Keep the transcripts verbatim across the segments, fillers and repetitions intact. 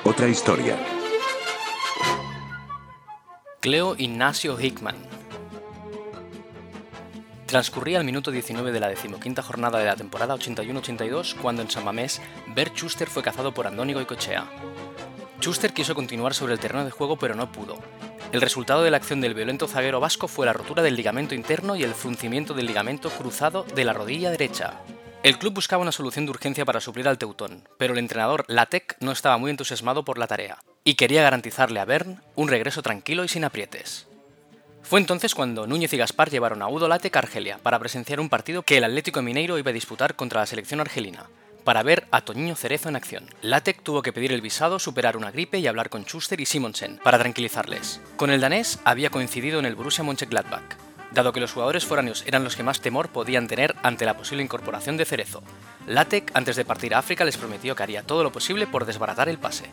Otra historia. Cleo Ignacio Hickman. Transcurría el minuto diecinueve de la decimoquinta jornada de la temporada ochenta y uno ochenta y dos cuando en San Mamés, Bert Schuster fue cazado por Andoni Goicoechea. Schuster quiso continuar sobre el terreno de juego pero no pudo. El resultado de la acción del violento zaguero vasco fue la rotura del ligamento interno y el fruncimiento del ligamento cruzado de la rodilla derecha. El club buscaba una solución de urgencia para suplir al teutón, pero el entrenador Lattek no estaba muy entusiasmado por la tarea, y quería garantizarle a Bern un regreso tranquilo y sin aprietes. Fue entonces cuando Núñez y Gaspar llevaron a Udo Lattek a Argelia para presenciar un partido que el Atlético Mineiro iba a disputar contra la selección argelina, para ver a Toñiño Cerezo en acción. Lattek tuvo que pedir el visado, superar una gripe y hablar con Schuster y Simonsen para tranquilizarles. Con el danés había coincidido en el Borussia Mönchengladbach, dado que los jugadores foráneos eran los que más temor podían tener ante la posible incorporación de Cerezo. Lattek, antes de partir a África, les prometió que haría todo lo posible por desbaratar el pase.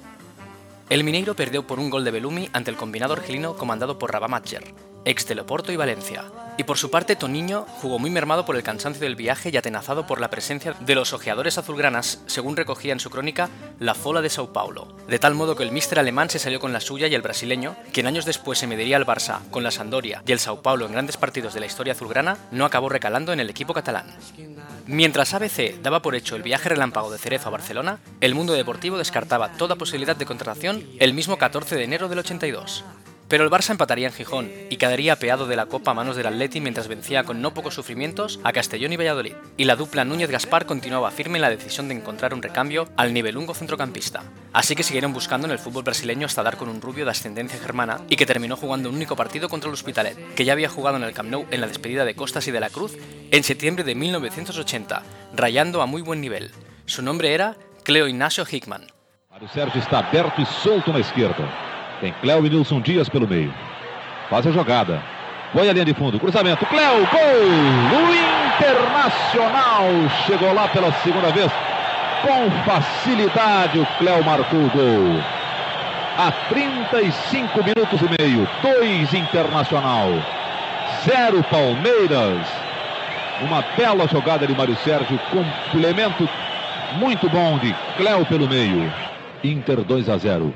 El Mineiro perdió por un gol de Bellumi ante el combinado argelino comandado por Rabah Madjer, ex de Oporto y Valencia. Y por su parte, Toñiño jugó muy mermado por el cansancio del viaje y atenazado por la presencia de los ojeadores azulgranas, según recogía en su crónica La Fola de Sao Paulo. De tal modo que el míster alemán se salió con la suya y el brasileño, quien años después se mediría al Barça con la Sampdoria y el Sao Paulo en grandes partidos de la historia azulgrana, no acabó recalando en el equipo catalán. Mientras A B C daba por hecho el viaje relámpago de Cerezo a Barcelona, el mundo deportivo descartaba toda posibilidad de contratación el mismo catorce de enero del ochenta y dos. Pero el Barça empataría en Gijón y quedaría apeado de la Copa a manos del Atleti mientras vencía con no pocos sufrimientos a Castellón y Valladolid. Y la dupla Núñez-Gaspar continuaba firme en la decisión de encontrar un recambio al nivelungo centrocampista. Así que siguieron buscando en el fútbol brasileño hasta dar con un rubio de ascendencia germana y que terminó jugando un único partido contra el Hospitalet, que ya había jugado en el Camp Nou en la despedida de Costas y de la Cruz en septiembre de mil novecientos ochenta, rayando a muy buen nivel. Su nombre era Cleo Ignacio Hickman. Mário Sérgio está aberto e solto na esquerda. Tem Cleo e Nilson Dias pelo meio. Faz a jogada. Põe a linha de fundo. Cruzamento. Cleo. Gol! O Internacional chegou lá pela segunda vez. Com facilidade o Cleo marcou o gol. A trinta e cinco minutos e meio. dois Internacional. zero Palmeiras. Uma bela jogada de Mário Sérgio. Complemento muito bom de Cleo pelo meio. Inter dos a cero.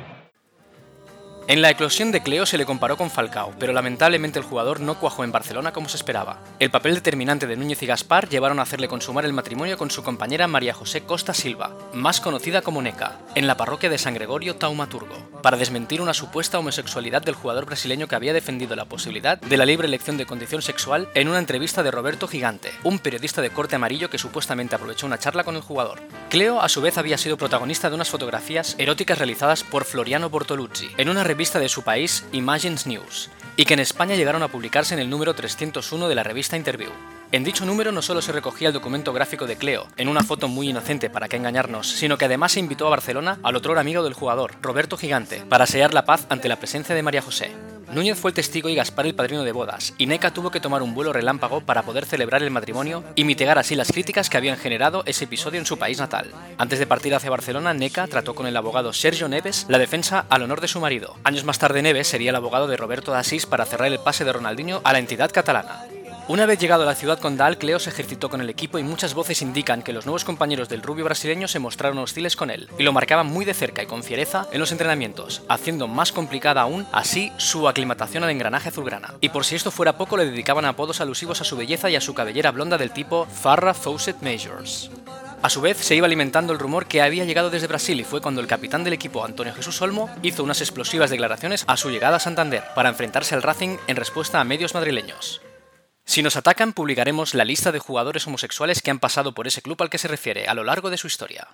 En la eclosión de Cleo se le comparó con Falcao, pero lamentablemente el jugador no cuajó en Barcelona como se esperaba. El papel determinante de Núñez y Gaspar llevaron a hacerle consumar el matrimonio con su compañera María José Costa Silva, más conocida como Neca, en la parroquia de San Gregorio Taumaturgo, para desmentir una supuesta homosexualidad del jugador brasileño que había defendido la posibilidad de la libre elección de condición sexual en una entrevista de Roberto Gigante, un periodista de corte amarillo que supuestamente aprovechó una charla con el jugador. Cleo, a su vez, había sido protagonista de unas fotografías eróticas realizadas por Floriano Bortoluzzi, en una revista de su país, Imagens News, y que en España llegaron a publicarse en el número trescientos uno de la revista Interview. En dicho número no solo se recogía el documento gráfico de Cleo, en una foto muy inocente para qué engañarnos, sino que además se invitó a Barcelona al otro amigo del jugador, Roberto Gigante, para sellar la paz ante la presencia de María José. Núñez fue el testigo y Gaspar el padrino de bodas, y Neca tuvo que tomar un vuelo relámpago para poder celebrar el matrimonio y mitigar así las críticas que habían generado ese episodio en su país natal. Antes de partir hacia Barcelona, Neca trató con el abogado Sergio Neves la defensa al honor de su marido. Años más tarde, Neves sería el abogado de Roberto de Asís para cerrar el pase de Ronaldinho a la entidad catalana. Una vez llegado a la ciudad condal, Cleo se ejercitó con el equipo y muchas voces indican que los nuevos compañeros del rubio brasileño se mostraron hostiles con él y lo marcaban muy de cerca y con fiereza en los entrenamientos, haciendo más complicada aún así su aclimatación al engranaje azulgrana. Y por si esto fuera poco, le dedicaban apodos alusivos a su belleza y a su cabellera blonda del tipo Farrah Fawcett Majors. A su vez, se iba alimentando el rumor que había llegado desde Brasil y fue cuando el capitán del equipo, Antonio Jesús Olmo, hizo unas explosivas declaraciones a su llegada a Santander para enfrentarse al Racing en respuesta a medios madrileños. Si nos atacan, publicaremos la lista de jugadores homosexuales que han pasado por ese club al que se refiere a lo largo de su historia.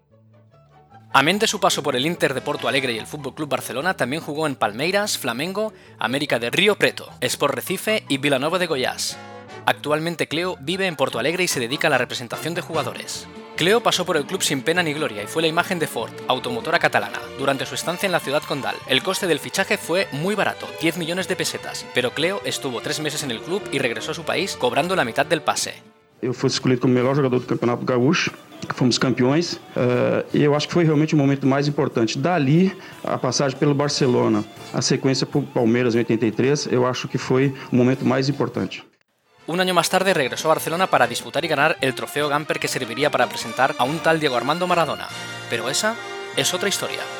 Amén de su paso por el Inter de Porto Alegre y el F C Barcelona, también jugó en Palmeiras, Flamengo, América de Río Preto, Sport Recife y Vila Nova de Goiás. Actualmente Cleo vive en Porto Alegre y se dedica a la representación de jugadores. Cleo pasó por el club sin pena ni gloria y fue la imagen de Ford, automotora catalana, durante su estancia en la ciudad condal. El coste del fichaje fue muy barato, diez millones de pesetas, pero Cleo estuvo tres meses en el club y regresó a su país cobrando la mitad del pase. Eu fui escolhido como melhor jogador do Campeonato Gaúcho, fomos campeões, uh, e eu acho que foi realmente o momento mais importante. Dali, a passagem pelo Barcelona, a sequência para o Palmeiras em oitenta e três, eu acho que foi o momento mais importante. Un año más tarde regresó a Barcelona para disputar y ganar el trofeo Gamper que serviría para presentar a un tal Diego Armando Maradona. Pero esa es otra historia.